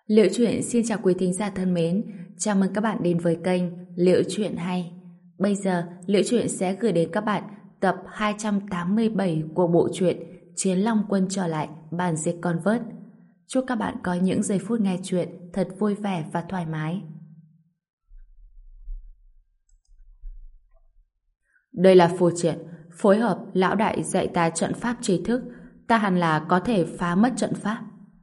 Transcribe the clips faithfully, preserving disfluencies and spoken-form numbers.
Liệu Chuyện xin chào quý thính giả thân mến, chào mừng các bạn đến với kênh Liệu Chuyện Hay. Bây giờ, Liệu Chuyện sẽ gửi đến các bạn tập hai trăm tám mươi bảy của bộ truyện Chiến Long Quân trở lại bản dịch Convert. Chúc các bạn có những giây phút nghe chuyện thật vui vẻ và thoải mái. Đây là phù triện, phối hợp lão đại dạy ta trận pháp tri thức, ta hẳn là có thể phá mất trận pháp.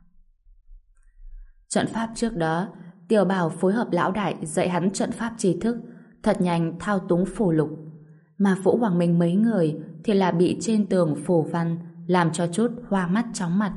Trận pháp trước đó, Tiểu Bảo phối hợp lão đại dạy hắn trận pháp tri thức, thật nhanh thao túng phù lục. Mà Vũ Hoàng Minh mấy người thì là bị trên tường phù văn làm cho chút hoa mắt chóng mặt.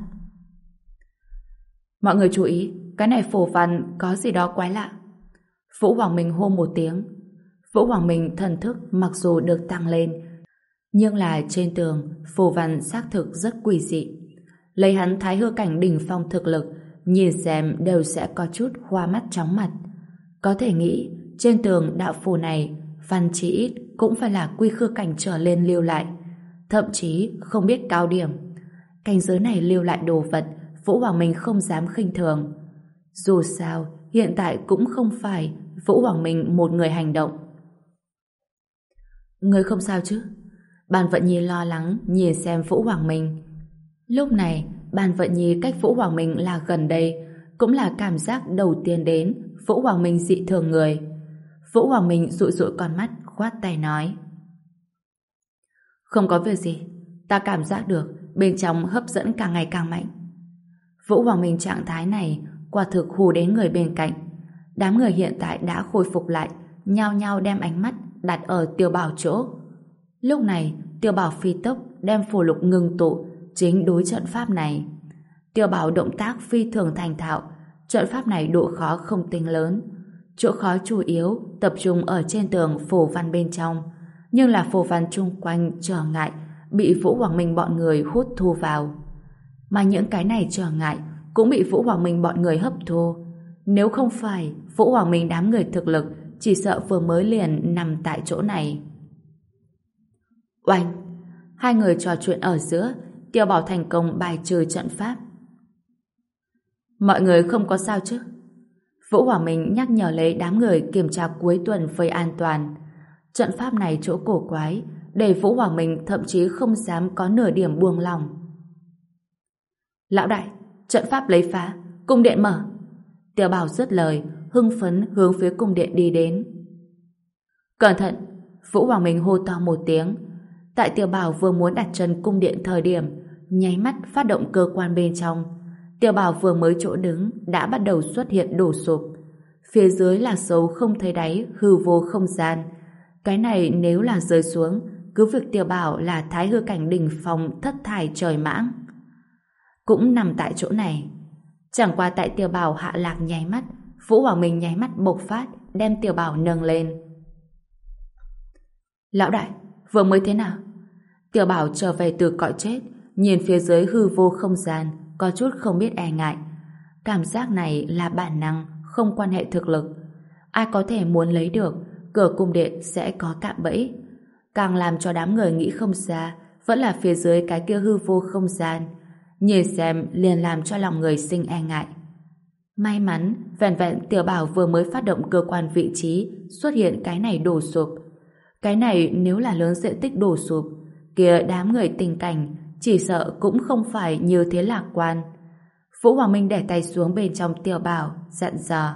Mọi người chú ý, cái này phù văn có gì đó quái lạ. Vũ Hoàng Minh hô một tiếng. Vũ Hoàng Minh thần thức mặc dù được tăng lên, nhưng là trên tường phù văn xác thực rất quỷ dị. Lấy hắn thái hư cảnh đỉnh phong thực lực, nhìn xem đều sẽ có chút hoa mắt chóng mặt. Có thể nghĩ trên tường đạo phù này văn chỉ ít cũng phải là quy khư cảnh trở lên lưu lại, thậm chí không biết cao điểm. Cảnh giới này lưu lại đồ vật Vũ Hoàng Minh không dám khinh thường. Dù sao hiện tại cũng không phải Vũ Hoàng Minh một người hành động. Người không sao chứ? Bàn Vận Nhi lo lắng nhìn xem Vũ Hoàng Minh. Lúc này Bàn Vận Nhi cách Vũ Hoàng Minh là gần đây, cũng là cảm giác đầu tiên đến Vũ Hoàng Minh dị thường người. Vũ Hoàng Minh dụi dụi con mắt, khoát tay nói: Không có việc gì, ta cảm giác được bên trong hấp dẫn càng ngày càng mạnh. Vũ Hoàng Minh trạng thái này quả thực hù đến người bên cạnh. Đám người hiện tại đã khôi phục lại, nhao nhao đem ánh mắt đặt ở Tiểu Bảo chỗ. Lúc này Tiểu Bảo phi tốc đem phù lục ngưng tụ chính đối trận pháp này. Tiểu Bảo động tác phi thường thành thạo. Trận pháp này độ khó không tính lớn, chỗ khó chủ yếu tập trung ở trên tường phù văn bên trong, nhưng là phù văn chung quanh trở ngại bị Vũ Hoàng Minh bọn người hút thu vào, mà những cái này trở ngại cũng bị Vũ Hoàng Minh bọn người hấp thu. Nếu không phải Vũ Hoàng Minh đám người thực lực, chỉ sợ vừa mới liền nằm tại chỗ này. Oanh! Hai người trò chuyện ở giữa, Tiểu Bảo thành công bài trừ trận pháp. Mọi người không có sao chứ? Vũ Hoàng Minh nhắc nhở lấy đám người kiểm tra cuối tuần với an toàn. Trận pháp này chỗ cổ quái, để Vũ Hoàng Minh thậm chí không dám có nửa điểm buông lòng. Lão đại, trận pháp lấy phá, cung điện mở. Tiểu Bảo dứt lời, hưng phấn hướng phía cung điện đi đến. Cẩn thận! Vũ Hoàng Minh hô to một tiếng. Tại Tiểu Bảo vừa muốn đặt chân cung điện thời điểm, nháy mắt phát động cơ quan bên trong. Tiểu Bảo vừa mới chỗ đứng đã bắt đầu xuất hiện đổ sụp. Phía dưới là sâu không thấy đáy, hư vô không gian. Cái này nếu là rơi xuống, cứ việc Tiểu Bảo là thái hư cảnh đỉnh phong thất thải trời mãng cũng nằm tại chỗ này. Chẳng qua tại Tiểu Bảo hạ lạc nháy mắt, Vũ Hoàng Minh nháy mắt bộc phát, đem Tiểu Bảo nâng lên. Lão đại, vừa mới thế nào? Tiểu Bảo trở về từ cõi chết, nhìn phía dưới hư vô không gian, có chút không biết e ngại. Cảm giác này là bản năng, không quan hệ thực lực. Ai có thể muốn lấy được, cửa cung điện sẽ có cạm bẫy. Càng làm cho đám người nghĩ không ra, vẫn là phía dưới cái kia hư vô không gian. Nhìn xem liền làm cho lòng người sinh e ngại. May mắn, vẹn vẹn Tiểu Bảo vừa mới phát động cơ quan vị trí, xuất hiện cái này đổ sụp. Cái này nếu là lớn diện tích đổ sụp, kia đám người tình cảnh chỉ sợ cũng không phải như thế lạc quan. Vũ Hoàng Minh để tay xuống bên trong Tiểu Bảo, dặn dò.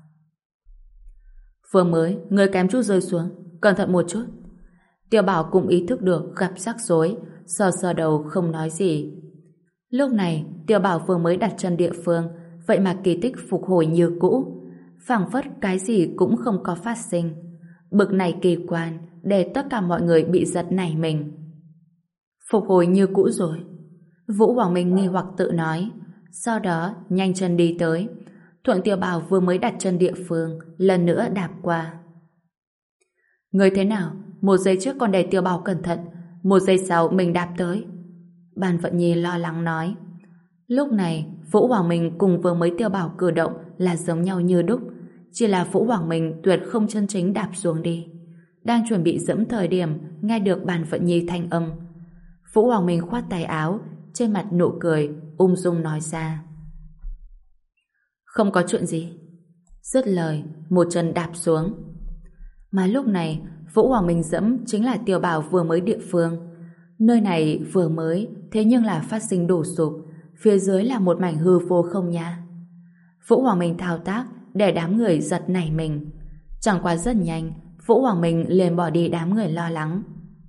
Vừa mới, người kém chút rơi xuống, cẩn thận một chút. Tiểu Bảo cũng ý thức được gặp rắc rối, sờ sờ đầu không nói gì. Lúc này, Tiểu Bảo vừa mới đặt chân địa phương, vậy mà kỳ tích phục hồi như cũ. Phảng phất cái gì cũng không có phát sinh. Bực này kỳ quan, để tất cả mọi người bị giật nảy mình. Phục hồi như cũ rồi. Vũ Hoàng Minh nghi hoặc tự nói. Sau đó nhanh chân đi tới. Thuận Tiểu Bảo vừa mới đặt chân địa phương, lần nữa đạp qua. Người thế nào? Một giây trước còn để Tiểu Bảo cẩn thận, một giây sau mình đạp tới. Bàn Vận Nhi lo lắng nói. Lúc này Vũ Hoàng Minh cùng vừa mới Tiểu Bảo cử động là giống nhau như đúc, chỉ là Vũ Hoàng Minh tuyệt không chân chính đạp xuống đi. Đang chuẩn bị dẫm thời điểm nghe được Bàn Vận Nhi thanh âm, Vũ Hoàng Minh khoát tay áo, trên mặt nụ cười ung dung nói ra. Không có chuyện gì. Dứt lời, một chân đạp xuống. Mà lúc này, Vũ Hoàng Minh dẫm chính là Tiểu Bảo vừa mới địa phương. Nơi này vừa mới, thế nhưng là phát sinh đổ sụp, phía dưới là một mảnh hư vô không nha. Vũ Hoàng Minh thao tác để đám người giật nảy mình. Chẳng qua rất nhanh, Vũ Hoàng Minh liền bỏ đi đám người lo lắng.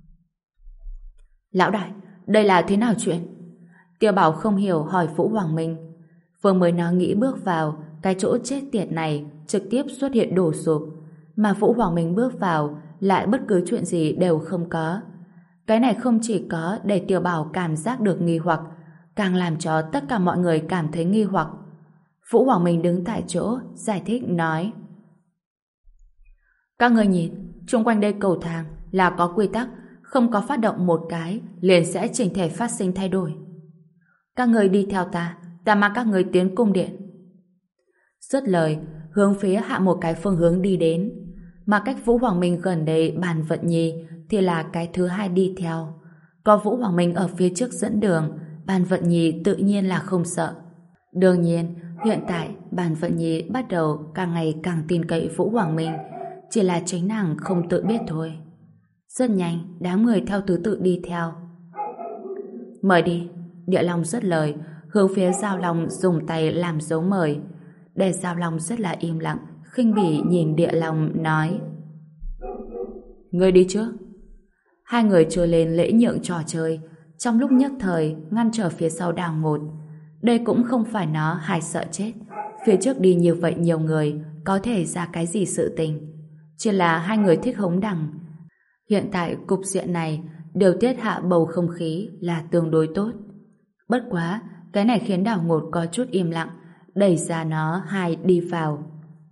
Lão đại, đây là thế nào chuyện? Tiểu Bảo không hiểu hỏi Vũ Hoàng Minh. Vừa mới nó nghĩ bước vào cái chỗ chết tiệt này trực tiếp xuất hiện đổ sụp, mà Vũ Hoàng Minh bước vào lại bất cứ chuyện gì đều không có. Cái này không chỉ có để Tiểu Bảo cảm giác được nghi hoặc, càng làm cho tất cả mọi người cảm thấy nghi hoặc. Vũ Hoàng Minh đứng tại chỗ giải thích nói: các người nhìn, xung quanh đây cầu thang là có quy tắc, không có phát động một cái liền sẽ chỉnh thể phát sinh thay đổi. Các người đi theo ta, ta mang các người tiến cung điện. Dứt lời, hướng phía hạ một cái phương hướng đi đến, mà cách Vũ Hoàng Minh gần đây Bàn Vận Nhi thì là cái thứ hai đi theo. Có Vũ Hoàng Minh ở phía trước dẫn đường, Bàn Vận Nhi tự nhiên là không sợ. Đương nhiên, hiện tại Bàn Vận Nhi bắt đầu càng ngày càng tin cậy Vũ Hoàng Minh, chỉ là chính nàng không tự biết thôi. Rất nhanh, đám người theo thứ tự đi theo. Mời đi. Địa Long dứt lời, hướng phía Giao Long dùng tay làm dấu mời. Để Giao Long rất là im lặng, khinh bỉ nhìn Địa Long nói: người đi trước. Hai người chưa lên lễ nhượng trò chơi, trong lúc nhất thời ngăn trở phía sau đào ngột. Đây cũng không phải nó hay sợ chết, phía trước đi như vậy nhiều người có thể ra cái gì sự tình, chỉ là hai người thích hống đằng. Hiện tại cục diện này điều tiết hạ bầu không khí là tương đối tốt. Bất quá, cái này khiến đào ngột có chút im lặng, đẩy ra nó hai đi vào.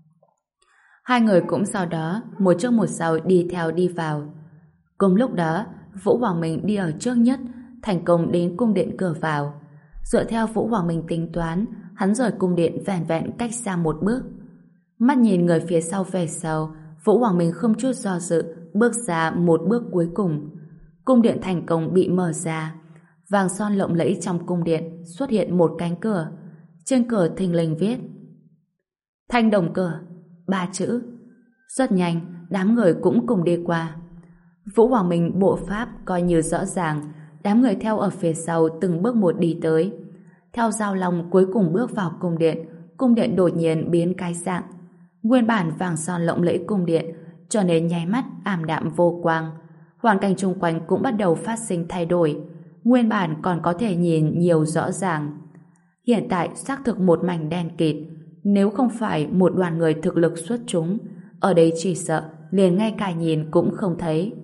Hai người cũng sau đó một trước một sau đi theo đi vào. Cùng lúc đó, Vũ Hoàng Minh đi ở trước nhất, thành công đến cung điện cửa vào. Dựa theo Vũ Hoàng Minh tính toán, hắn rời cung điện vẻn vẹn cách xa một bước. Mắt nhìn người phía sau về sau, Vũ Hoàng Minh không chút do dự bước ra một bước cuối cùng. Cung điện thành công bị mở ra. Vàng son lộng lẫy trong cung điện xuất hiện một cánh cửa. Trên cửa thình lình viết Thanh Đồng Cửa, ba chữ. Rất nhanh, đám người cũng cùng đi qua. Vũ Hoàng Minh bộ pháp coi như rõ ràng, đám người theo ở phía sau từng bước một đi tới. Theo Giao Long cuối cùng bước vào cung điện, cung điện đột nhiên biến cái dạng. Nguyên bản vàng son lộng lẫy cung điện trở nên nháy mắt ảm đạm vô quang. Hoàn cảnh xung quanh cũng bắt đầu phát sinh thay đổi. Nguyên bản còn có thể nhìn nhiều rõ ràng, hiện tại xác thực một mảnh đen kịt. Nếu không phải một đoàn người thực lực xuất chúng, ở đây chỉ sợ liền ngay cả nhìn cũng không thấy.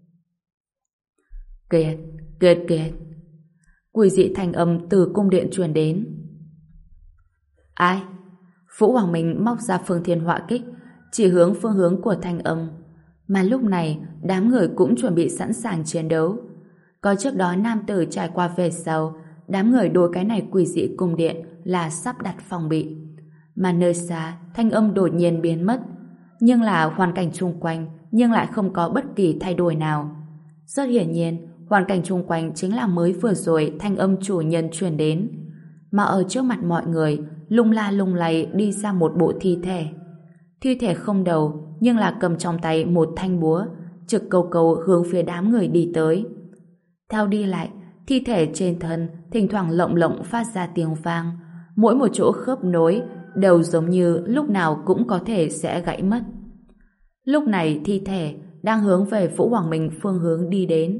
Kiệt, kiệt, kiệt. Quỷ dị thanh âm từ cung điện truyền đến. Ai? Vũ Hoàng Minh móc ra phương thiên họa kích, chỉ hướng phương hướng của thanh âm. Mà lúc này, đám người cũng chuẩn bị sẵn sàng chiến đấu. Có trước đó nam tử trải qua về sau, đám người đối cái này quỷ dị cung điện là sắp đặt phòng bị. Mà nơi xa, thanh âm đột nhiên biến mất. Nhưng là hoàn cảnh chung quanh, nhưng lại không có bất kỳ thay đổi nào. Rất hiển nhiên, hoàn cảnh chung quanh chính là mới vừa rồi thanh âm chủ nhân truyền đến. Mà ở trước mặt mọi người, lung la lung lay đi ra một bộ thi thể. Thi thể không đầu, nhưng là cầm trong tay một thanh búa, trực cầu cầu hướng phía đám người đi tới. Theo đi lại, thi thể trên thân thỉnh thoảng lộng lộng phát ra tiếng vang, mỗi một chỗ khớp nối đều giống như lúc nào cũng có thể sẽ gãy mất. Lúc này thi thể đang hướng về Vũ Hoàng Minh phương hướng đi đến.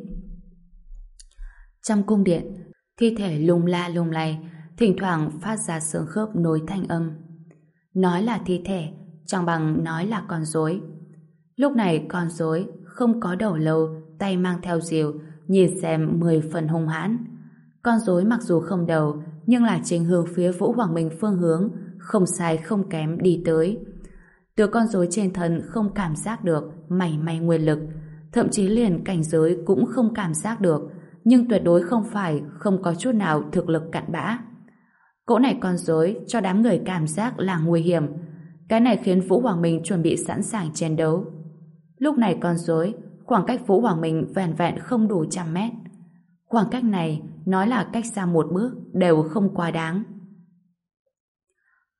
Trong cung điện, thi thể lung la lung lay, thỉnh thoảng phát ra xương khớp nối thanh âm. Nói là thi thể, chẳng bằng nói là con rối. Lúc này con rối không có đầu lâu, tay mang theo rìu, nhìn xem mười phần hung hãn. Con rối mặc dù không đầu, nhưng là chính hướng phía Vũ Hoàng Minh phương hướng, không sai không kém đi tới. Từ con rối trên thân không cảm giác được mảy may nguyên lực, thậm chí liền cảnh giới cũng không cảm giác được, nhưng tuyệt đối không phải không có chút nào thực lực cặn bã. Cỗ này con rối cho đám người cảm giác là nguy hiểm. Cái này khiến Vũ Hoàng Minh chuẩn bị sẵn sàng chiến đấu. Lúc này con rối khoảng cách Vũ Hoàng Minh vẹn vẹn không đủ trăm mét. Khoảng cách này nói là cách xa một bước đều không quá đáng.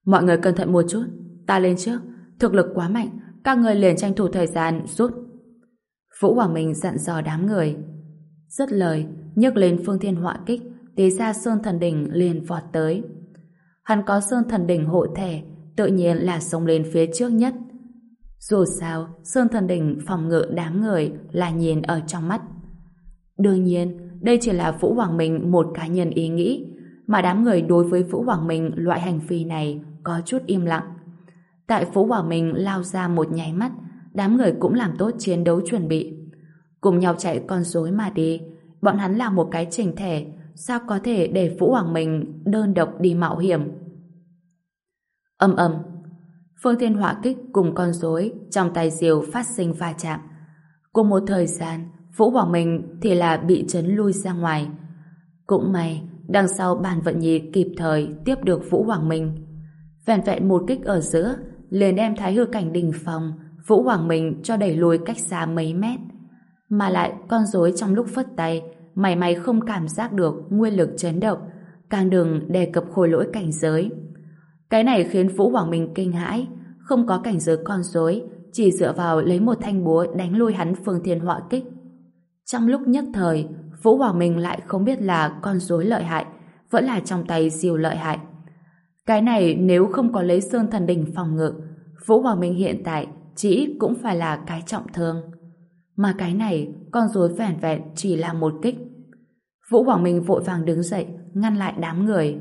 Mọi người cẩn thận một chút, ta lên trước, thực lực quá mạnh, các người liền tranh thủ thời gian rút. Vũ Hoàng Minh dặn dò đám người. Dứt lời, nhấc lên phương thiên họa kích, tế ra Sơn Thần Đỉnh liền vọt tới. Hắn có Sơn Thần Đỉnh hộ thể, tự nhiên là xông lên phía trước nhất. Dù sao, Sơn Thần Đỉnh phòng ngự đám người là nhìn ở trong mắt. Đương nhiên, đây chỉ là Vũ Hoàng Minh một cá nhân ý nghĩ, mà đám người đối với Vũ Hoàng Minh loại hành vi này có chút im lặng. Tại Vũ Hoàng Minh lao ra một nháy mắt, đám người cũng làm tốt chiến đấu chuẩn bị. Cùng nhau chạy con rối mà đi, bọn hắn là một cái chỉnh thể, sao có thể để Vũ Hoàng Minh đơn độc đi mạo hiểm. Ầm ầm, phương thiên họa kích cùng con rối trong tay diều phát sinh va chạm. Cùng một thời gian, Vũ Hoàng Minh thì là bị chấn lui ra ngoài. Cũng may, đằng sau Bàn Vận Nhi kịp thời tiếp được Vũ Hoàng Minh. Vẹn vẹn một kích ở giữa, liền đem Thái Hư Cảnh đỉnh phong Vũ Hoàng Minh cho đẩy lùi cách xa mấy mét. Mà lại con rối trong lúc phất tay, mảy may không cảm giác được nguyên lực chấn động, càng đừng đề cập khôi lỗi cảnh giới. Cái này khiến Vũ Hoàng Minh kinh hãi, không có cảnh giới con rối, chỉ dựa vào lấy một thanh búa đánh lui hắn phương thiên họa kích. Trong lúc nhất thời, Vũ Hoàng Minh lại không biết là con rối lợi hại, vẫn là trong tay diều lợi hại. Cái này nếu không có lấy Sơn Thần Đỉnh phòng ngự, Vũ Hoàng Minh hiện tại chỉ cũng phải là cái trọng thương. Mà cái này, con rối vẻn vẹn chỉ là một kích. Vũ Hoàng Minh vội vàng đứng dậy, ngăn lại đám người.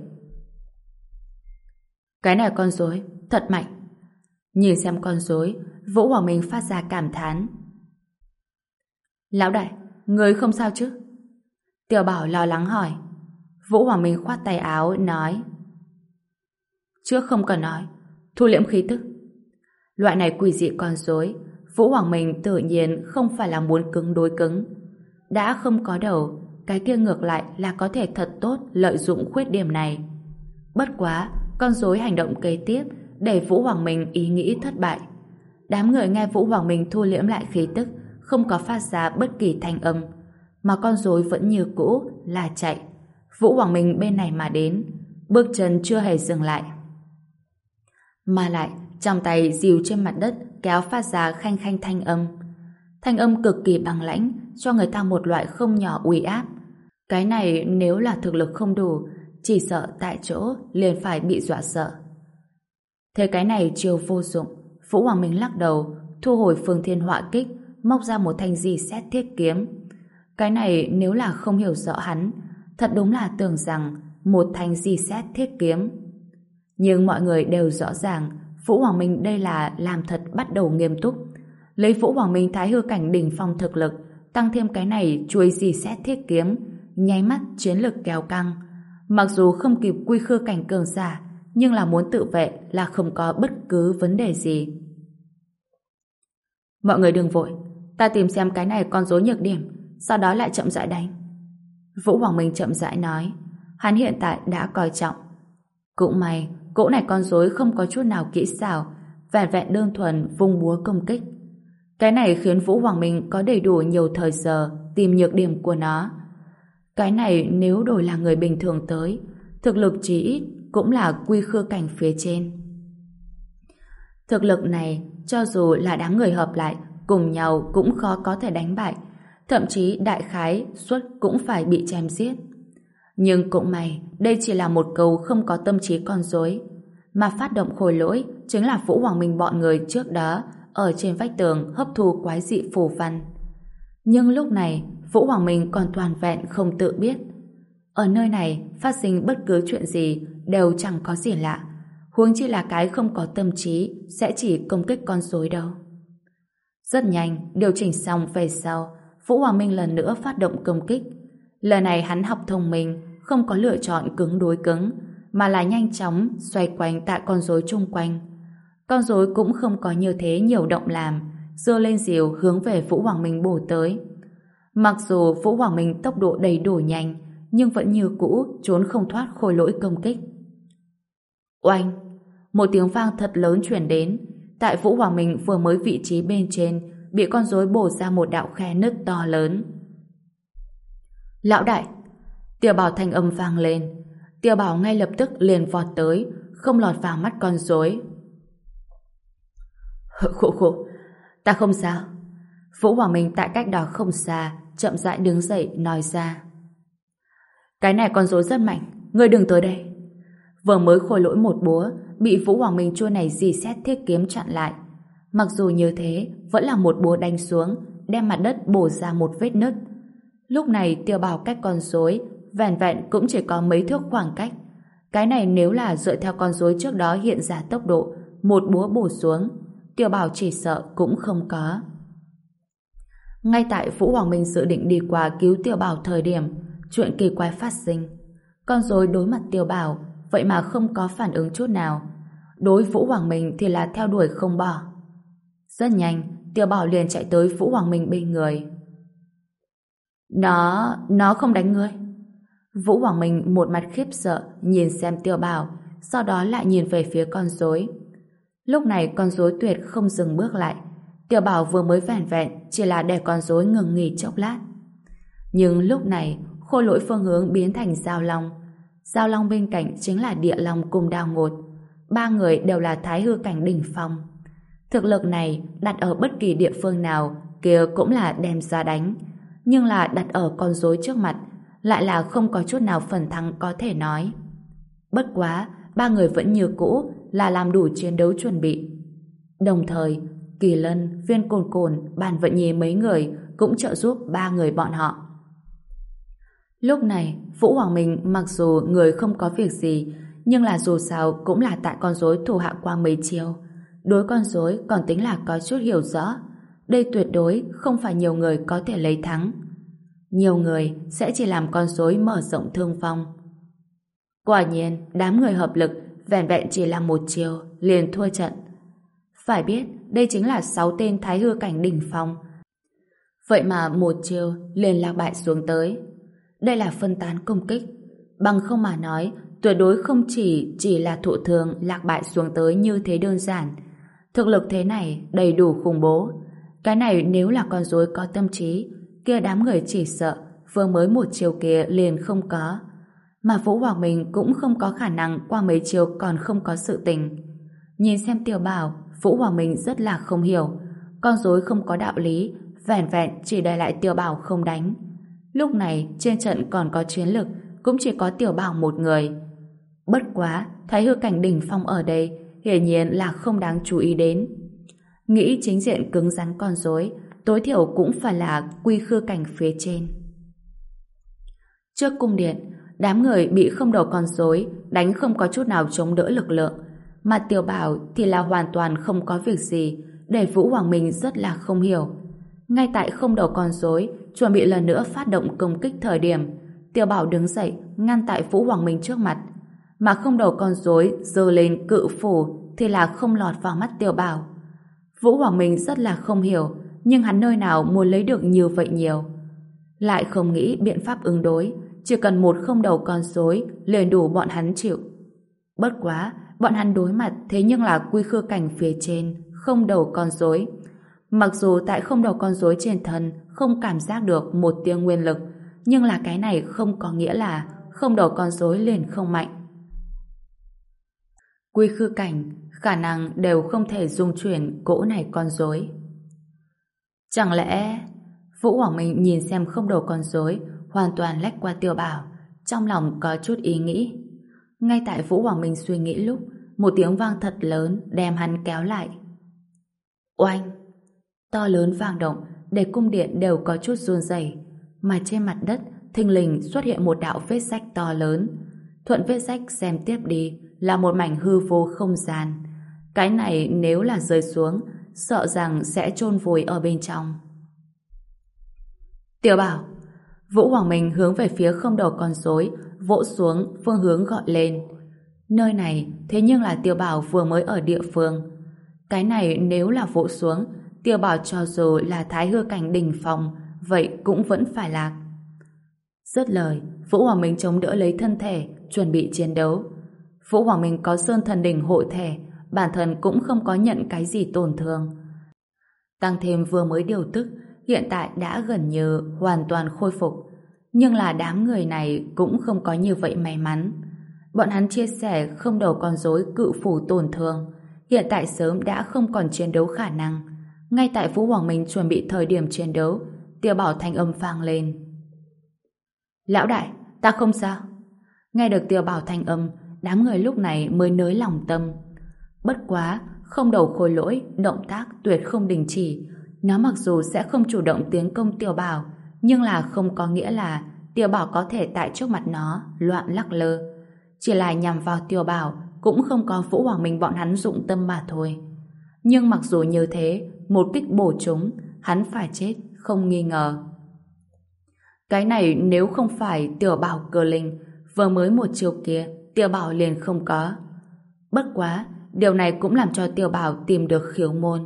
Cái này con rối thật mạnh. Nhìn xem con rối, Vũ Hoàng Minh phát ra cảm thán. Lão đại, người không sao chứ? Tiểu Bảo lo lắng hỏi. Vũ Hoàng Minh khoát tay áo, nói. Trước không cần nói, thu liễm khí tức. Loại này quỷ dị con rối, Vũ Hoàng Minh tự nhiên không phải là muốn cứng đối cứng. Đã không có đầu, cái kia ngược lại là có thể thật tốt lợi dụng khuyết điểm này. Bất quá, con rối hành động kế tiếp để Vũ Hoàng Minh ý nghĩ thất bại. Đám người nghe Vũ Hoàng Minh thu liễm lại khí tức, không có phát ra bất kỳ thanh âm, mà con rối vẫn như cũ là chạy. Vũ Hoàng Minh bên này mà đến, bước chân chưa hề dừng lại. Mà lại, trong tay dìu trên mặt đất kéo phát ra khanh khanh thanh âm. Thanh âm cực kỳ bằng lãnh, cho người ta một loại không nhỏ uy áp. Cái này nếu là thực lực không đủ, chỉ sợ tại chỗ liền phải bị dọa sợ. Thế cái này chiều vô dụng, Vũ Hoàng Minh lắc đầu, thu hồi phương thiên họa kích, móc ra một thanh di xét thiết kiếm. Cái này nếu là không hiểu rõ hắn, thật đúng là tưởng rằng một thanh di xét thiết kiếm. Nhưng mọi người đều rõ ràng Vũ Hoàng Minh đây là làm thật bắt đầu nghiêm túc. Lấy Vũ Hoàng Minh Thái Hư Cảnh đỉnh phong thực lực, tăng thêm cái này chuôi di xét thiết kiếm, nháy mắt chiến lực kéo căng. Mặc dù không kịp quy khư cảnh cường giả, nhưng là muốn tự vệ là không có bất cứ vấn đề gì. Mọi người đừng vội, ta tìm xem cái này con rối nhược điểm, sau đó lại chậm rãi đánh. Vũ Hoàng Minh chậm rãi nói, hắn hiện tại đã coi trọng. Cũng may, cỗ này con rối không có chút nào kỹ xảo, vẹn vẹn đơn thuần vung búa công kích. Cái này khiến Vũ Hoàng Minh có đầy đủ nhiều thời giờ tìm nhược điểm của nó. Cái này nếu đổi là người bình thường tới, thực lực chí ít cũng là quy khư cảnh phía trên. Thực lực này, cho dù là đám người hợp lại, cùng nhau cũng khó có thể đánh bại, thậm chí đại khái suất cũng phải bị chém giết. Nhưng cũng may, đây chỉ là một câu không có tâm trí con rối, mà phát động khôi lỗi chính là Vũ Hoàng Minh bọn người trước đó ở trên vách tường hấp thu quái dị phù văn. Nhưng lúc này, Vũ Hoàng Minh còn toàn vẹn không tự biết. Ở nơi này, phát sinh bất cứ chuyện gì đều chẳng có gì lạ, huống chi là cái không có tâm trí sẽ chỉ công kích con rối đâu. Rất nhanh, điều chỉnh xong về sau, Vũ Hoàng Minh lần nữa phát động công kích. Lần này hắn học thông minh, không có lựa chọn cứng đối cứng, mà là nhanh chóng xoay quanh tại con rối chung quanh. Con rối cũng không có như thế nhiều động làm, giơ lên diều hướng về Vũ Hoàng Minh bổ tới. Mặc dù Vũ Hoàng Minh tốc độ đầy đủ nhanh, nhưng vẫn như cũ trốn không thoát khôi lỗi công kích. Oanh! Một tiếng vang thật lớn truyền đến. Tại Vũ Hoàng Minh vừa mới vị trí bên trên, bị con rối bổ ra một đạo khe nứt to lớn. Lão đại! Tiểu Bảo thanh âm vang lên. Tiểu Bảo ngay lập tức liền vọt tới, không lọt vào mắt con rối. Khổ khổ, ta không sao. Vũ Hoàng Minh tại cách đó không xa, chậm rãi đứng dậy nói ra. Cái này con rối rất mạnh, ngươi đừng tới đây. Vừa mới khôi lỗi một búa, bị Vũ Hoàng Minh chua này dì xét thiết kiếm chặn lại. Mặc dù như thế, vẫn là một búa đánh xuống, đem mặt đất bổ ra một vết nứt. Lúc này Tiêu Bảo cách con rối vẻn vẹn cũng chỉ có mấy thước khoảng cách. Cái này nếu là dựa theo con rối trước đó hiện ra tốc độ, một búa bổ xuống, Tiêu Bảo chỉ sợ cũng không có. Ngay tại Vũ Hoàng Minh dự định đi qua cứu Tiêu Bảo thời điểm, chuyện kỳ quái phát sinh. Con rối đối mặt Tiêu Bảo, vậy mà không có phản ứng chút nào. Đối Vũ Hoàng Minh thì là theo đuổi không bỏ. Rất nhanh, Tiêu Bảo liền chạy tới Vũ Hoàng Minh bên người. Nó, nó không đánh ngươi. Vũ Hoàng Minh một mặt khiếp sợ nhìn xem Tiêu Bảo, sau đó lại nhìn về phía con rối. Lúc này con rối tuyệt không dừng bước lại. Tiêu Bảo vừa mới vẻn vẹn chỉ là để con rối ngừng nghỉ chốc lát. Nhưng lúc này khôi lỗi phương hướng biến thành Giao Long. Giao Long bên cạnh chính là Địa Long cùng Đao Ngột. Ba người đều là thái hư cảnh đỉnh phong. Thực lực này đặt ở bất kỳ địa phương nào kia cũng là đem ra đánh. Nhưng là đặt ở con rối trước mặt lại là không có chút nào phần thắng có thể nói. Bất quá, ba người vẫn như cũ là làm đủ chiến đấu chuẩn bị. Đồng thời, Kỳ Lân, Viên Cồn Cồn, Bàn Vận Nhi mấy người cũng trợ giúp ba người bọn họ. Lúc này, Vũ Hoàng Minh mặc dù người không có việc gì, nhưng là dù sao cũng là tại con rối thủ hạ qua mấy chiêu. Đối con rối còn tính là có chút hiểu rõ. Đây tuyệt đối không phải nhiều người có thể lấy thắng. Nhiều người sẽ chỉ làm con rối mở rộng thương vong. Quả nhiên, đám người hợp lực vẻn vẹn chỉ là một chiều liền thua trận. Phải biết, đây chính là sáu tên thái hư cảnh đỉnh phong. Vậy mà một chiều liền lạc bại xuống tới. Đây là phân tán công kích. Bằng không mà nói, tuyệt đối không chỉ chỉ là thụ thương lạc bại xuống tới như thế đơn giản. Thực lực thế này đầy đủ khủng bố. Cái này nếu là con rối có tâm trí, kia đám người chỉ sợ vừa mới một chiều kia liền không có. Mà Vũ Hoàng Minh cũng không có khả năng qua mấy chiều còn không có sự tình. Nhìn xem Tiêu Bảo, Vũ Hoàng Minh rất là không hiểu. Con rối không có đạo lý, vẻn vẹn chỉ để lại Tiêu Bảo không đánh. Lúc này trên trận còn có chiến lực, cũng chỉ có Tiêu Bảo một người. Bất quá, thái hư cảnh đỉnh phong ở đây hiển nhiên là không đáng chú ý đến. Nghĩ chính diện cứng rắn con rối, tối thiểu cũng phải là quy khư cảnh phía trên. Trước cung điện, đám người bị không đầu con rối đánh không có chút nào chống đỡ lực lượng, mà Tiêu Bảo thì là hoàn toàn không có việc gì, để Vũ Hoàng Minh rất là không hiểu. Ngay tại không đầu con rối chuẩn bị lần nữa phát động công kích thời điểm, Tiêu Bảo đứng dậy ngăn tại Vũ Hoàng Minh trước mặt, mà không đầu con rối giơ lên cự phủ thì là không lọt vào mắt Tiêu Bảo. Vũ Hoàng Minh rất là không hiểu, nhưng hắn nơi nào muốn lấy được như vậy nhiều. Lại không nghĩ biện pháp ứng đối, chỉ cần một không đầu con rối liền đủ bọn hắn chịu. Bất quá, bọn hắn đối mặt thế nhưng là quy khư cảnh phía trên, không đầu con rối. Mặc dù tại không đầu con rối trên thân không cảm giác được một tia nguyên lực, nhưng là cái này không có nghĩa là không đầu con rối liền không mạnh. Quy khư cảnh, khả năng đều không thể dung chuyển cỗ này con rối. Chẳng lẽ... Vũ Hoàng Minh nhìn xem không đầu con rối hoàn toàn lách qua Tiêu Bảo, trong lòng có chút ý nghĩ. Ngay tại Vũ Hoàng Minh suy nghĩ lúc, một tiếng vang thật lớn đem hắn kéo lại. Oanh! To lớn vang động để cung điện đều có chút run rẩy, mà trên mặt đất thình lình xuất hiện một đạo vết rách to lớn. Thuận vết rách xem tiếp đi là một mảnh hư vô không gian. Cái này nếu là rơi xuống, sợ rằng sẽ chôn vùi ở bên trong. Tiêu Bảo! Vũ Hoàng Minh hướng về phía không đầu con rối vỗ xuống phương hướng gọi lên. Nơi này thế nhưng là Tiêu Bảo vừa mới ở địa phương. Cái này nếu là vỗ xuống, Tiêu Bảo cho dù là thái hư cảnh đỉnh phong, vậy cũng vẫn phải lạc. Dứt lời, Vũ Hoàng Minh chống đỡ lấy thân thể, chuẩn bị chiến đấu. Vũ Hoàng Minh có Sơn Thần Đỉnh hộ thể, bản thân cũng không có nhận cái gì tổn thương. Tăng thêm vừa mới điều tức, hiện tại đã gần như hoàn toàn khôi phục. Nhưng là đám người này cũng không có như vậy may mắn. Bọn hắn chia sẻ không đầu con rối cự phủ tổn thương, hiện tại sớm đã không còn chiến đấu khả năng. Ngay tại Vũ Hoàng Minh chuẩn bị thời điểm chiến đấu, Tiêu Bảo thanh âm vang lên. Lão đại, ta không sao. Nghe được Tiêu Bảo thanh âm, đám người lúc này mới nới lòng tâm. Bất quá, không đầu khôi lỗi, động tác tuyệt không đình chỉ. Nó mặc dù sẽ không chủ động tiến công Tiêu Bảo, nhưng là không có nghĩa là Tiêu Bảo có thể tại trước mặt nó loạn lắc lơ. Chỉ là nhằm vào Tiêu Bảo, cũng không có Vũ Hoàng Minh bọn hắn dụng tâm mà thôi. Nhưng mặc dù như thế, một kích bổ trúng, hắn phải chết, không nghi ngờ. Cái này nếu không phải Tiểu Bảo cơ linh, vừa mới một chiều kia, Tiểu Bảo liền không có. Bất quá, điều này cũng làm cho Tiểu Bảo tìm được khiếu môn.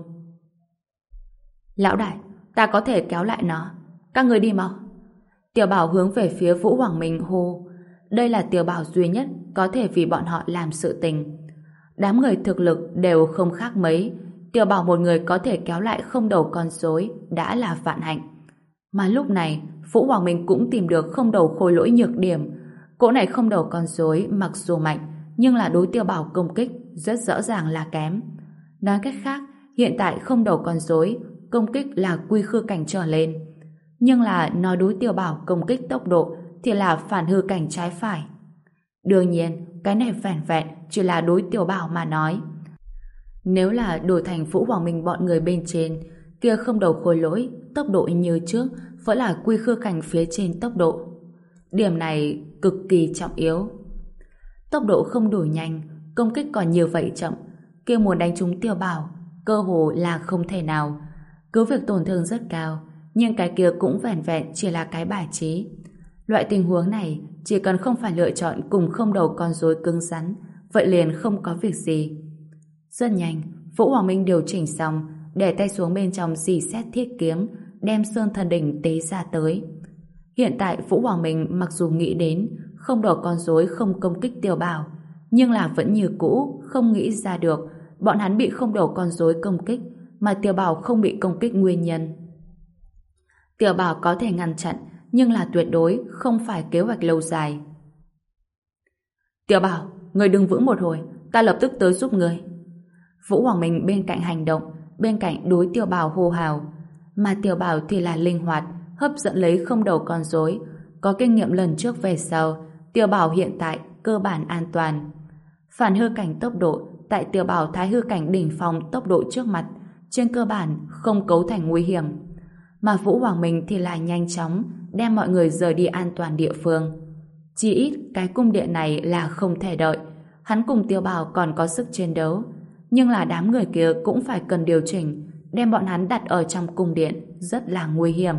Lão đại, ta có thể kéo lại nó. Các người đi mau. Tiểu Bảo hướng về phía Vũ Hoàng Minh hô. Đây là Tiểu Bảo duy nhất có thể vì bọn họ làm sự tình. Đám người thực lực đều không khác mấy. Tiểu Bảo một người có thể kéo lại không đầu con rối đã là vạn hạnh. Mà lúc này, Vũ Hoàng Minh cũng tìm được không đầu khôi lỗi nhược điểm. Cỗ này không đầu con rối mặc dù mạnh, nhưng là đối Tiêu Bảo công kích rất rõ ràng là kém. Nói cách khác, hiện tại không đầu con rối công kích là quy khư cảnh trở lên. Nhưng là nói đối Tiêu Bảo công kích tốc độ thì là phản hư cảnh trái phải. Đương nhiên, cái này vẻn vẹn chỉ là đối Tiêu Bảo mà nói. Nếu là đổi thành Vũ Hoàng Minh bọn người bên trên, kia không đầu khôi lỗi, tốc độ như trước vẫn là quy khư cảnh phía trên tốc độ. Điểm này cực kỳ trọng yếu. Tốc độ không đủ nhanh, công kích còn như vậy chậm, kia muốn đánh trúng Tiêu Bảo, cơ hồ là không thể nào. Cứ việc tổn thương rất cao, nhưng cái kia cũng vẻn vẹn chỉ là cái bài trí. Loại tình huống này, chỉ cần không phải lựa chọn cùng không đầu con rối cứng rắn, vậy liền không có việc gì. Rất nhanh, Vũ Hoàng Minh điều chỉnh xong, để tay xuống bên trong dì xét thiết kiếm, đem Sơn Thần Đỉnh tế ra tới. Hiện tại Vũ Hoàng Minh mặc dù nghĩ đến không đầu con rối không công kích Tiêu Bảo, nhưng là vẫn như cũ không nghĩ ra được bọn hắn bị không đầu con rối công kích mà Tiêu Bảo không bị công kích nguyên nhân. Tiêu Bảo có thể ngăn chặn, nhưng là tuyệt đối không phải kế hoạch lâu dài. Tiêu Bảo, người đừng vững một hồi, ta lập tức tới giúp người. Vũ Hoàng Minh bên cạnh hành động, bên cạnh đối Tiêu Bảo hô hào, mà Tiêu Bảo thì là linh hoạt, hấp dẫn lấy không đầu con rối. Có kinh nghiệm lần trước về sau, Tiêu Bảo hiện tại cơ bản an toàn. Phản hư cảnh tốc độ tại Tiêu Bảo thái hư cảnh đỉnh phong tốc độ trước mặt, trên cơ bản không cấu thành nguy hiểm. Mà Vũ Hoàng Minh thì là nhanh chóng đem mọi người rời đi an toàn địa phương. Chỉ ít cái cung điện này là không thể đợi. Hắn cùng Tiêu Bảo còn có sức chiến đấu, nhưng là đám người kia cũng phải cần điều chỉnh, đem bọn hắn đặt ở trong cung điện rất là nguy hiểm.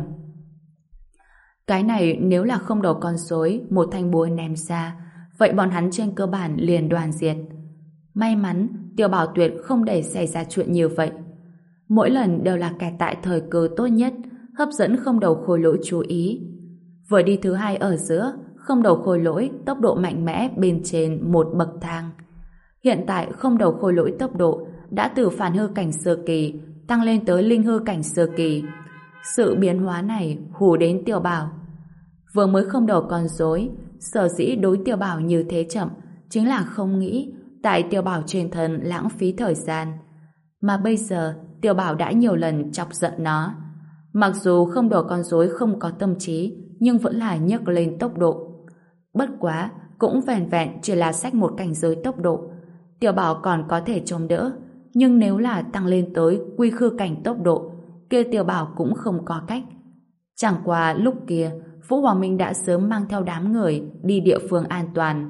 Cái này nếu là không đầu con rối một thanh búa ném ra, vậy bọn hắn trên cơ bản liền đoàn diệt. May mắn Tiêu Bảo tuyệt không để xảy ra chuyện như vậy. Mỗi lần đều là kẹt tại thời cơ tốt nhất, hấp dẫn không đầu khôi lỗi chú ý. Vừa đi thứ hai ở giữa, không đầu khôi lỗi tốc độ mạnh mẽ bên trên một bậc thang. Hiện tại không đầu khôi lỗi tốc độ đã từ phản hư cảnh sơ kỳ tăng lên tới linh hư cảnh sơ kỳ. Sự biến hóa này hù đến Tiêu Bảo. Vừa mới không đầu con rối, sở dĩ đối Tiêu Bảo như thế chậm chính là không nghĩ tại Tiêu Bảo trên thân lãng phí thời gian. Mà bây giờ Tiêu Bảo đã nhiều lần chọc giận nó. Mặc dù không đầu con rối không có tâm trí, nhưng vẫn là nhấc lên tốc độ. Bất quá cũng vẻn vẹn chỉ là xách một cảnh giới tốc độ. Tiêu Bảo còn có thể chống đỡ, nhưng nếu là tăng lên tới quy khư cảnh tốc độ, kia Tiêu Bảo cũng không có cách. Chẳng qua lúc kia Vũ Hoàng Minh đã sớm mang theo đám người đi địa phương an toàn.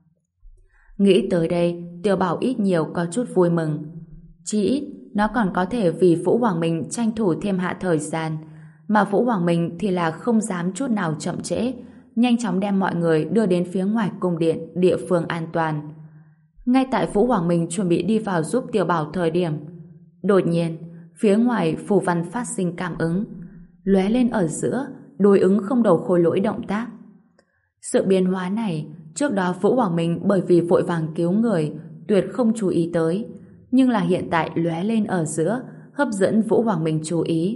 Nghĩ tới đây, Tiêu Bảo ít nhiều có chút vui mừng. Chỉ ít nó còn có thể vì Vũ Hoàng Minh tranh thủ thêm hạ thời gian, mà Vũ Hoàng Minh thì là không dám chút nào chậm trễ, nhanh chóng đem mọi người đưa đến phía ngoài cung điện địa phương an toàn. Ngay tại Vũ Hoàng Minh chuẩn bị đi vào giúp Tiêu Bảo thời điểm, đột nhiên phía ngoài phù văn phát sinh cảm ứng, lóe lên ở giữa, đối ứng không đầu khôi lỗi động tác. Sự biến hóa này trước đó Vũ Hoàng Minh bởi vì vội vàng cứu người tuyệt không chú ý tới, nhưng là hiện tại lóe lên ở giữa, hấp dẫn Vũ Hoàng Minh chú ý.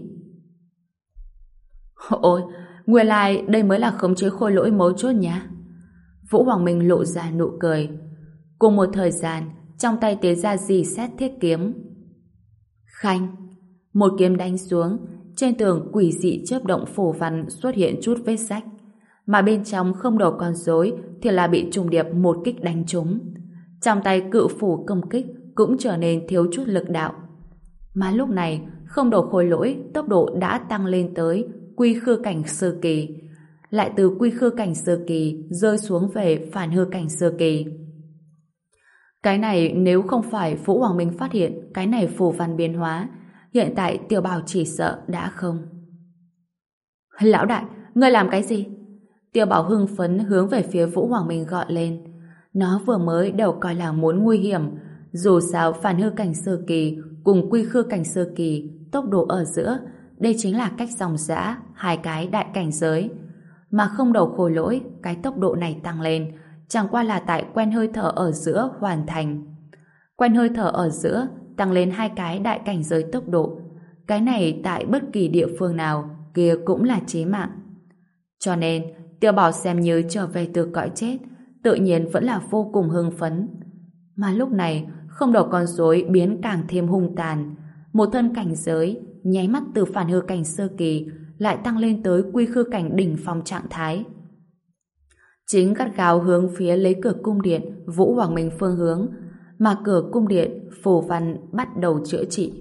Ôi, nguyên lai đây mới là khống chế khôi lỗi mấu chốt nhá. Vũ Hoàng Minh lộ ra nụ cười. Cùng một thời gian, trong tay tế ra dì xét thiết kiếm. Khanh! Một kiếm đánh xuống, trên tường quỷ dị chớp động phù văn xuất hiện chút vết rách. Mà bên trong không đầu con rối thì là bị trùng điệp một kích đánh trúng. Trong tay cự phủ công kích cũng trở nên thiếu chút lực đạo. Mà lúc này, không đầu khôi lỗi tốc độ đã tăng lên tới quy khư cảnh sơ kỳ, lại từ quy khư cảnh sơ kỳ rơi xuống về phản hư cảnh sơ kỳ. Cái này nếu không phải Vũ Hoàng Minh phát hiện cái này phù văn biến hóa, hiện tại Tiểu Bảo chỉ sợ đã không. Lão đại, ngươi làm cái gì? Tiểu Bảo hưng phấn hướng về phía Vũ Hoàng Minh gọi lên. Nó vừa mới đều coi là muốn nguy hiểm, dù sao phản hư cảnh sơ kỳ cùng quy khư cảnh sơ kỳ tốc độ ở giữa, đây chính là cách dòng dã hai cái đại cảnh giới. Mà không đầu khôi lỗi, cái tốc độ này tăng lên chẳng qua là tại quen hơi thở ở giữa hoàn thành. Quen hơi thở ở giữa tăng lên hai cái đại cảnh giới tốc độ. Cái này tại bất kỳ địa phương nào kia cũng là chí mạng. Cho nên, Tiểu Bảo xem như trở về từ cõi chết, tự nhiên vẫn là vô cùng hưng phấn. Mà lúc này, không đầu con rối biến càng thêm hung tàn. Một thân cảnh giới, nháy mắt từ phản hư cảnh sơ kỳ, lại tăng lên tới quy khư cảnh đỉnh phong trạng thái. Chính gắt gao hướng phía lấy cửa cung điện Vũ Hoàng Minh phương hướng, mà cửa cung điện phù văn bắt đầu chữa trị.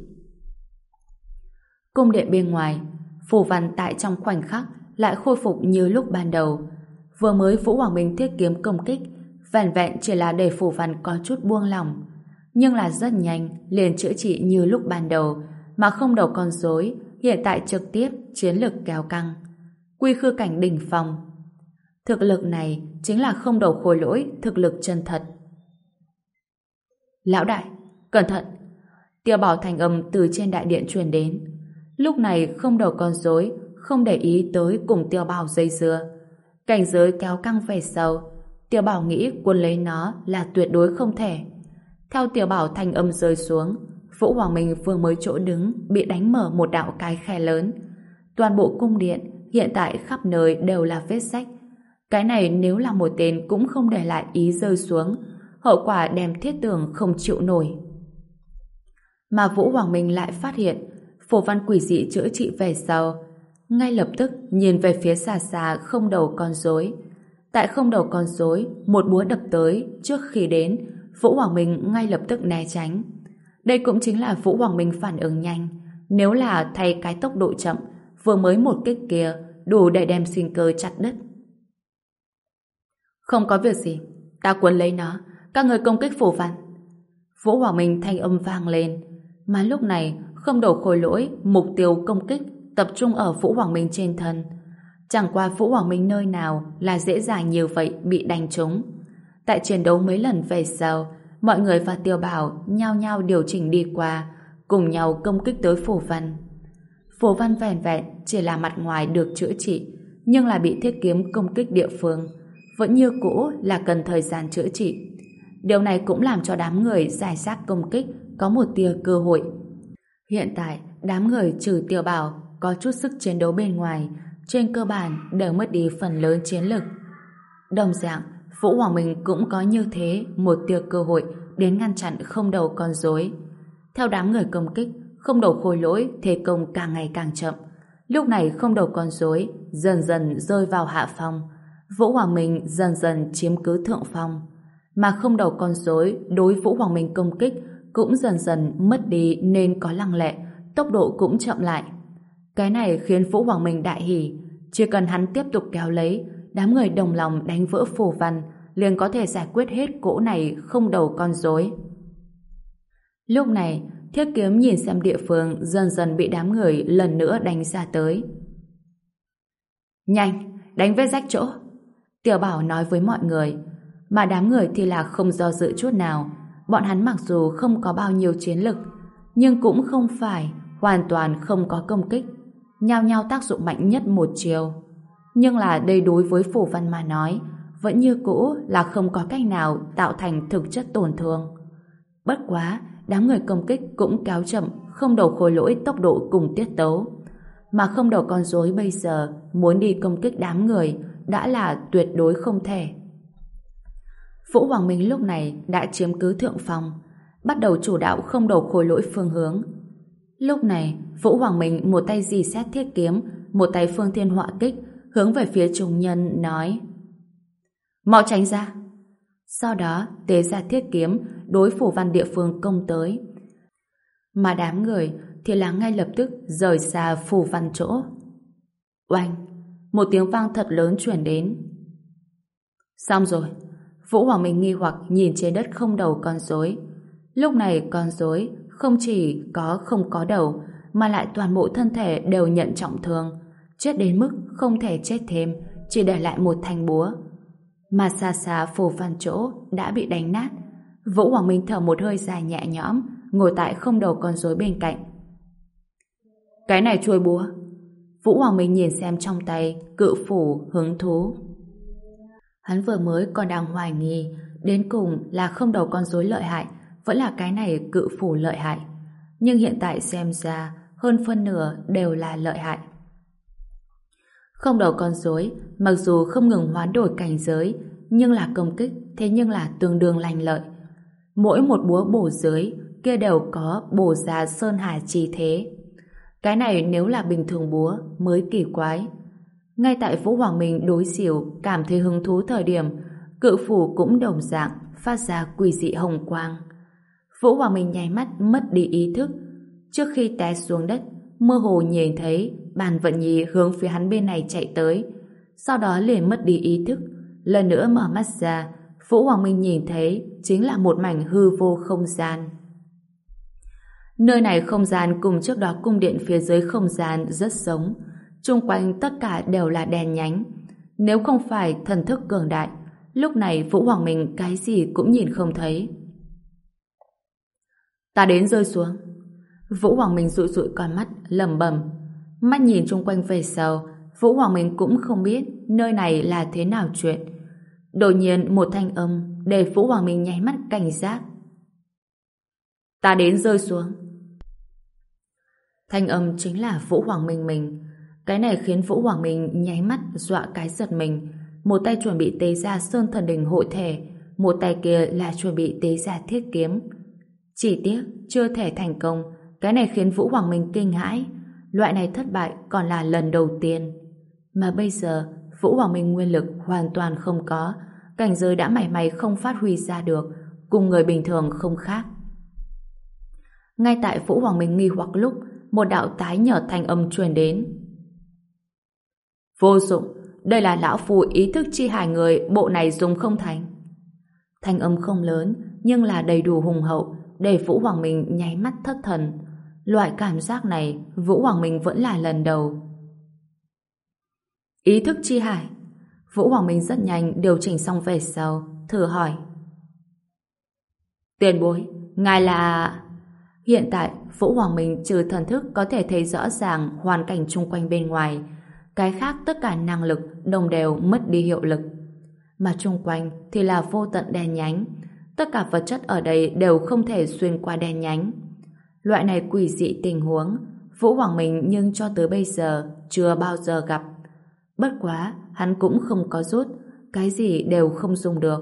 Cung điện bên ngoài, phù văn tại trong khoảnh khắc lại khôi phục như lúc ban đầu. Vừa mới Vũ Hoàng Minh thiết kiếm công kích, vẻn vẹn chỉ là để phù văn có chút buông lỏng, nhưng là rất nhanh liền chữa trị như lúc ban đầu, mà không đầu con rối hiện tại trực tiếp chiến lực kéo căng. Quy khư cảnh đỉnh phong. Thực lực này chính là không đầu khôi lỗi thực lực chân thật. Lão đại, cẩn thận! Tiểu Bảo thành âm từ trên đại điện truyền đến. Lúc này không đầu con rối không để ý tới cùng Tiểu Bảo dây dưa. Cảnh giới kéo căng về sau, Tiểu Bảo nghĩ cuốn lấy nó là tuyệt đối không thể. Theo Tiểu Bảo thành âm rơi xuống, Vũ Hoàng Minh vừa mới chỗ đứng bị đánh mở một đạo cái khe lớn. Toàn bộ cung điện hiện tại khắp nơi đều là vết rách. Cái này nếu là một tên cũng không để lại ý rơi xuống, hậu quả đem thiết tường không chịu nổi. Mà Vũ Hoàng Minh lại phát hiện phù văn quỷ dị chữa trị về sau, ngay lập tức nhìn về phía xa xa không đầu con rối. Tại không đầu con rối, một búa đập tới, trước khi đến, Vũ Hoàng Minh ngay lập tức né tránh. Đây cũng chính là Vũ Hoàng Minh phản ứng nhanh. Nếu là thay cái tốc độ chậm, vừa mới một kích kia đủ để đem sinh cơ chặt đứt. Không có việc gì, ta cuốn lấy nó, các người công kích phù văn. Vũ Hoàng Minh thanh âm vang lên, mà lúc này không đầu khôi lỗi mục tiêu công kích tập trung ở Vũ Hoàng Minh trên thân. Chẳng qua Vũ Hoàng Minh nơi nào là dễ dàng như vậy bị đánh trúng. Tại chiến đấu mấy lần về sau, mọi người và Tiểu Bảo nhao nhao điều chỉnh đi qua, cùng nhau công kích tới phù văn. Phù văn vẻn vẹn chỉ là mặt ngoài được chữa trị, nhưng là bị thiết kiếm công kích địa phương, vẫn như cũ là cần thời gian chữa trị. Điều này cũng làm cho đám người giải rác công kích có một tia cơ hội. Hiện tại, đám người trừ Tiểu Bảo có chút sức chiến đấu bên ngoài, trên cơ bản đều mất đi phần lớn chiến lực. Đồng dạng, Vũ Hoàng Minh cũng có như thế một tia cơ hội đến ngăn chặn không đầu con rối. Theo đám người công kích, không đầu khôi lỗi thế công càng ngày càng chậm. Lúc này không đầu con rối dần dần rơi vào hạ phong, Vũ Hoàng Minh dần dần chiếm cứ thượng phong, mà không đầu con rối đối Vũ Hoàng Minh công kích cũng dần dần mất đi nên có lăng lệ, tốc độ cũng chậm lại. Cái này khiến Vũ Hoàng Minh đại hỉ, chỉ cần hắn tiếp tục kéo lấy, đám người đồng lòng đánh vỡ phù văn, liền có thể giải quyết hết cỗ này không đầu con rối. Lúc này, thiết kiếm nhìn xem địa phương dần dần bị đám người lần nữa đánh ra tới. Nhanh, đánh vết rách chỗ! Tiểu Bảo nói với mọi người, mà đám người thì là không do dự chút nào. Bọn hắn mặc dù không có bao nhiêu chiến lực, nhưng cũng không phải hoàn toàn không có công kích, nhao nhao tác dụng mạnh nhất một chiều. Nhưng là đây đối với phù văn mà nói, vẫn như cũ là không có cách nào tạo thành thực chất tổn thương. Bất quá, đám người công kích cũng kéo chậm không đầu khôi lỗi tốc độ cùng tiết tấu. Mà không đầu con rối bây giờ muốn đi công kích đám người đã là tuyệt đối không thể. Vũ Hoàng Minh lúc này đã chiếm cứ thượng phong, bắt đầu chủ đạo không đầu khối lỗi phương hướng. Lúc này, Vũ Hoàng Minh một tay dì xét thiết kiếm, một tay phương thiên họa kích, hướng về phía trùng nhân nói: mau tránh ra. Sau đó tế ra thiết kiếm đối phủ văn địa phương công tới, mà đám người thì là ngay lập tức rời xa phủ văn chỗ. Oanh! Một tiếng vang thật lớn truyền đến. Xong rồi. Vũ Hoàng Minh nghi hoặc nhìn trên đất không đầu con rối. Lúc này con rối không chỉ có không có đầu, mà lại toàn bộ thân thể đều nhận trọng thương, chết đến mức không thể chết thêm, chỉ để lại một thanh búa. Mà xa xa phủ văn chỗ đã bị đánh nát. Vũ Hoàng Minh thở một hơi dài nhẹ nhõm, ngồi tại không đầu con rối bên cạnh. Cái này chuôi búa. Vũ Hoàng Minh nhìn xem trong tay cự phủ hứng thú. Hắn vừa mới còn đang hoài nghi đến cùng là không đầu con rối lợi hại vẫn là cái này cự phủ lợi hại, nhưng hiện tại xem ra hơn phân nửa đều là lợi hại. Không đầu con rối mặc dù không ngừng hoán đổi cảnh giới, nhưng là công kích thế nhưng là tương đương lành lợi. Mỗi một búa bổ dưới kia đều có bổ ra sơn hà chi thế. Cái này nếu là bình thường búa mới kỳ quái. Ngay tại Vũ Hoàng Minh đối xỉu cảm thấy hứng thú thời điểm, cự phủ cũng đồng dạng phát ra quỷ dị hồng quang. Vũ Hoàng Minh nháy mắt mất đi ý thức. Trước khi té xuống đất, mơ hồ nhìn thấy Bàn Vận Nhi hướng phía hắn bên này chạy tới, sau đó liền mất đi ý thức. Lần nữa mở mắt ra, Vũ Hoàng Minh nhìn thấy chính là một mảnh hư vô không gian. Nơi này không gian cùng trước đó cung điện phía dưới không gian rất giống, chung quanh tất cả đều là đèn nhánh. Nếu không phải thần thức cường đại, lúc này Vũ Hoàng Minh cái gì cũng nhìn không thấy. Ta đến rơi xuống. Vũ Hoàng Minh dụi dụi con mắt, lẩm bẩm. Mắt nhìn chung quanh về sau, Vũ Hoàng Minh cũng không biết nơi này là thế nào chuyện. Đột nhiên một thanh âm để Vũ Hoàng Minh nháy mắt cảnh giác. Ta đến rơi xuống. Thanh âm chính là Vũ Hoàng Minh mình. Cái này khiến Vũ Hoàng Minh nháy mắt dọa cái giật mình. Một tay chuẩn bị tế ra Sơn Thần Đình hội thể, một tay kia là chuẩn bị tế ra thiết kiếm. Chỉ tiếc chưa thể thành công. Cái này khiến Vũ Hoàng Minh kinh hãi. Loại này thất bại còn là lần đầu tiên. Mà bây giờ Vũ Hoàng Minh nguyên lực hoàn toàn không có, cảnh giới đã mảy may không phát huy ra được, cùng người bình thường không khác. Ngay tại Vũ Hoàng Minh nghi hoặc lúc, một đạo tái nhợt thanh âm truyền đến. Vô dụng, đây là lão phù ý thức chi hải người, bộ này dùng không thành. Thanh âm không lớn, nhưng là đầy đủ hùng hậu, để Vũ Hoàng Minh nháy mắt thất thần. Loại cảm giác này, Vũ Hoàng Minh vẫn là lần đầu. Ý thức chi hải. Vũ Hoàng Minh rất nhanh điều chỉnh xong về sau, thử hỏi. Tiền bối, ngài là... Hiện tại, Vũ Hoàng Minh trừ thần thức có thể thấy rõ ràng hoàn cảnh chung quanh bên ngoài. Cái khác tất cả năng lực đồng đều mất đi hiệu lực. Mà chung quanh thì là vô tận đen nhánh. Tất cả vật chất ở đây đều không thể xuyên qua đen nhánh. Loại này quỷ dị tình huống, Vũ Hoàng Minh nhưng cho tới bây giờ chưa bao giờ gặp. Bất quá, hắn cũng không có rút, cái gì đều không dùng được.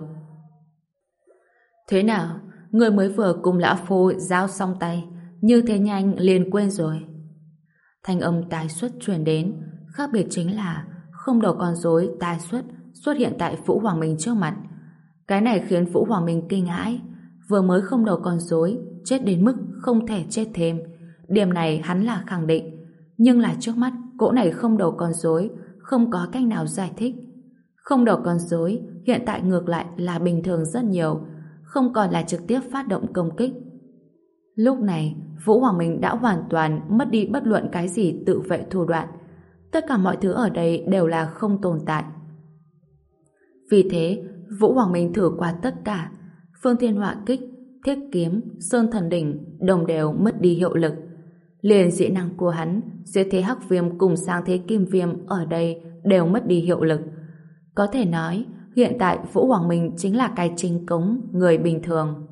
Thế nào? Người mới vừa cùng lão phu giao xong tay, như thế nhanh liền quên rồi. Thanh âm tái xuất truyền đến, khác biệt chính là không đầu con rối tái xuất xuất hiện tại Vũ Hoàng Minh trước mặt. Cái này khiến Vũ Hoàng Minh kinh hãi, vừa mới không đầu con rối chết đến mức không thể chết thêm. Điểm này hắn là khẳng định, nhưng là trước mắt cỗ này không đầu con rối không có cách nào giải thích. Không đầu con rối hiện tại ngược lại là bình thường rất nhiều, không còn là trực tiếp phát động công kích. Lúc này, Vũ Hoàng Minh đã hoàn toàn mất đi bất luận cái gì tự vệ thủ đoạn. Tất cả mọi thứ ở đây đều là không tồn tại. Vì thế, Vũ Hoàng Minh thử qua tất cả. Phương Thiên Họa Kích, Thiết Kiếm, Sơn Thần Đỉnh đồng đều mất đi hiệu lực. Liền dị năng của hắn, dưới thế Hắc Viêm cùng sang thế Kim Viêm ở đây đều mất đi hiệu lực. Có thể nói, hiện tại Vũ Hoàng Minh chính là cái chính cống người bình thường.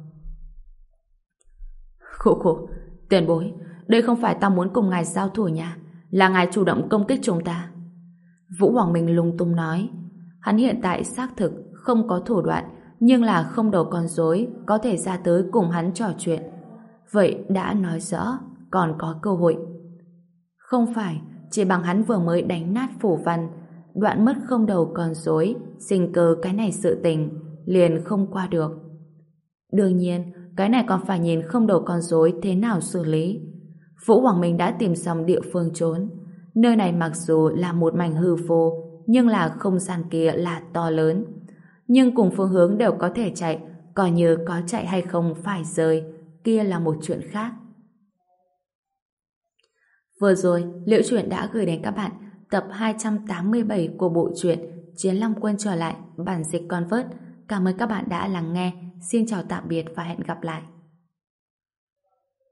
Khổ khổ, tiền bối, đây không phải ta muốn cùng ngài giao thủ nha, là ngài chủ động công kích chúng ta. Vũ Hoàng Minh lung tung nói, hắn hiện tại xác thực không có thủ đoạn, nhưng là không đầu con rối có thể ra tới cùng hắn trò chuyện. Vậy đã nói rõ còn có cơ hội. Không phải chỉ bằng hắn vừa mới đánh nát phủ văn, đoạn mất không đầu con rối, sinh cơ cái này sự tình liền không qua được. Đương nhiên, cái này còn phải nhìn không đầu con rối thế nào xử lý. Vũ Hoàng Minh đã tìm xong địa phương trốn. Nơi này mặc dù là một mảnh hư vô, nhưng là không gian kia là to lớn. Nhưng cùng phương hướng đều có thể chạy, coi như có chạy hay không phải rơi, kia là một chuyện khác. Vừa rồi, Liễu Chuyện đã gửi đến các bạn tập hai trăm tám mươi bảy của bộ truyện Chiến Long Quân trở lại, bản dịch Convert. Cảm ơn các bạn đã lắng nghe. Xin chào tạm biệt và hẹn gặp lại.